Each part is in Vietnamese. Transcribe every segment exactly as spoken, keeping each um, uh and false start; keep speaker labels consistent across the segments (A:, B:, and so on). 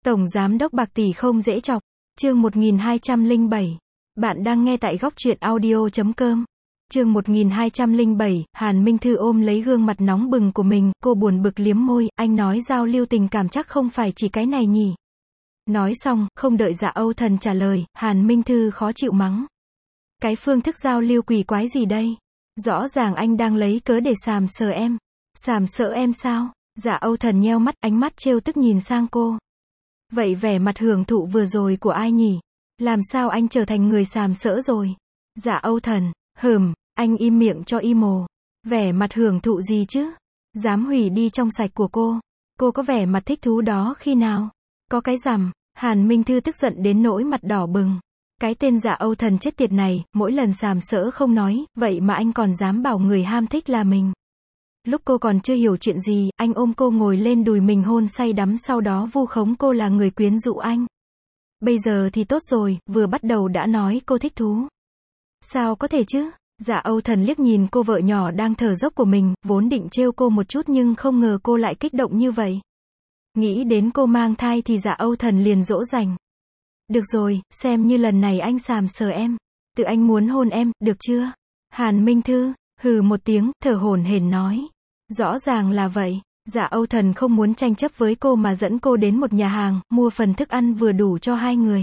A: Tổng giám đốc bạc tỷ không dễ chọc. Chương một nghìn hai trăm lẻ bảy. Bạn đang nghe tại góc truyện audio chấm com. Chương một nghìn hai trăm lẻ bảy, Hàn Minh Thư ôm lấy gương mặt nóng bừng của mình, cô buồn bực liếm môi, anh nói giao lưu tình cảm chắc không phải chỉ cái này nhỉ. Nói xong, không đợi Dạ Âu Thần trả lời, Hàn Minh Thư khó chịu mắng. Cái phương thức giao lưu quỷ quái gì đây? Rõ ràng anh đang lấy cớ để sàm sờ em. Sàm sỡ em sao? Dạ Âu Thần nheo mắt, ánh mắt trêu tức nhìn sang cô. Vậy vẻ mặt hưởng thụ vừa rồi của ai nhỉ? Làm sao anh trở thành người sàm sỡ rồi? Dạ Âu Thần, hừm, anh im miệng cho im mồ. Vẻ mặt hưởng thụ gì chứ? Dám hủy đi trong sạch của cô. Cô có vẻ mặt thích thú đó khi nào? Có cái rằm. Hàn Minh Thư tức giận đến nỗi mặt đỏ bừng. Cái tên Dạ Âu Thần chết tiệt này, mỗi lần sàm sỡ không nói, vậy mà anh còn dám bảo người ham thích là mình. Lúc cô còn chưa hiểu chuyện gì, anh ôm cô ngồi lên đùi mình hôn say đắm, sau đó vu khống cô là người quyến rũ anh. Bây giờ thì tốt rồi, vừa bắt đầu đã nói cô thích thú. Sao có thể chứ? Dạ Âu Thần liếc nhìn cô vợ nhỏ đang thở dốc của mình, vốn định trêu cô một chút nhưng không ngờ cô lại kích động như vậy. Nghĩ đến cô mang thai thì Dạ Âu Thần liền dỗ dành. Được rồi, xem như lần này anh sàm sờ em. Tự anh muốn hôn em, được chưa? Hàn Minh Thư, hừ một tiếng, thở hổn hển nói. Rõ ràng là vậy. Dạ Âu Thần không muốn tranh chấp với cô mà dẫn cô đến một nhà hàng, mua phần thức ăn vừa đủ cho hai người.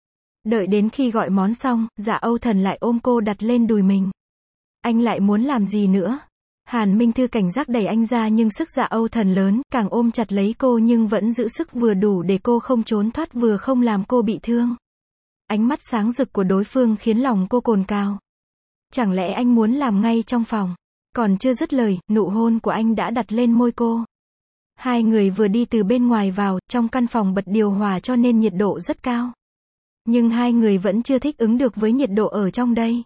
A: Đợi đến khi gọi món xong, Dạ Âu Thần lại ôm cô đặt lên đùi mình. Anh lại muốn làm gì nữa? Hàn Minh Thư cảnh giác đẩy anh ra nhưng sức Dạ Âu Thần lớn, càng ôm chặt lấy cô nhưng vẫn giữ sức vừa đủ để cô không trốn thoát vừa không làm cô bị thương. Ánh mắt sáng rực của đối phương khiến lòng cô cồn cào. Chẳng lẽ anh muốn làm ngay trong phòng? Còn chưa dứt lời, nụ hôn của anh đã đặt lên môi cô. Hai người vừa đi từ bên ngoài vào, trong căn phòng bật điều hòa cho nên nhiệt độ rất cao. Nhưng hai người vẫn chưa thích ứng được với nhiệt độ ở trong đây.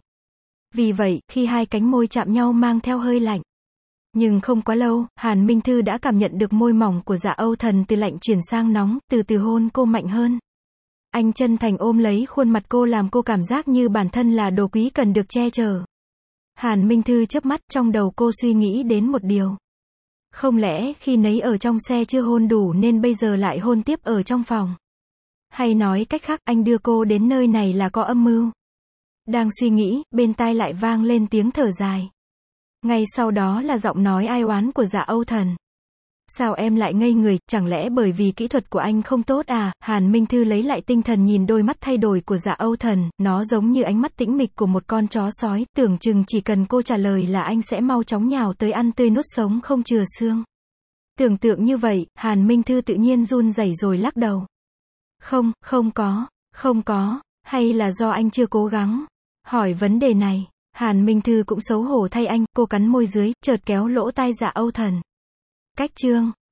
A: Vì vậy, khi hai cánh môi chạm nhau mang theo hơi lạnh. Nhưng không quá lâu, Hàn Minh Thư đã cảm nhận được môi mỏng của Dạ Âu Thần từ lạnh chuyển sang nóng, từ từ hôn cô mạnh hơn. Anh chân thành ôm lấy khuôn mặt cô làm cô cảm giác như bản thân là đồ quý cần được che chở. Hàn Minh Thư chớp mắt, trong đầu cô suy nghĩ đến một điều. Không lẽ khi nấy ở trong xe chưa hôn đủ nên bây giờ lại hôn tiếp ở trong phòng? Hay nói cách khác, anh đưa cô đến nơi này là có âm mưu? Đang suy nghĩ, bên tai lại vang lên tiếng thở dài. Ngay sau đó là giọng nói ai oán của Dạ Âu Thần. Sao em lại ngây người, chẳng lẽ bởi vì kỹ thuật của anh không tốt à? Hàn Minh Thư lấy lại tinh thần nhìn đôi mắt thay đổi của Dạ Âu Thần, nó giống như ánh mắt tĩnh mịch của một con chó sói, tưởng chừng chỉ cần cô trả lời là anh sẽ mau chóng nhào tới ăn tươi nuốt sống không chừa xương. Tưởng tượng như vậy, Hàn Minh Thư tự nhiên run rẩy rồi lắc đầu. Không, không có, không có, hay là do anh chưa cố gắng? Hỏi vấn đề này, Hàn Minh Thư cũng xấu hổ thay anh, cô cắn môi dưới, chợt kéo lỗ tai Dạ Âu Thần. Cách chương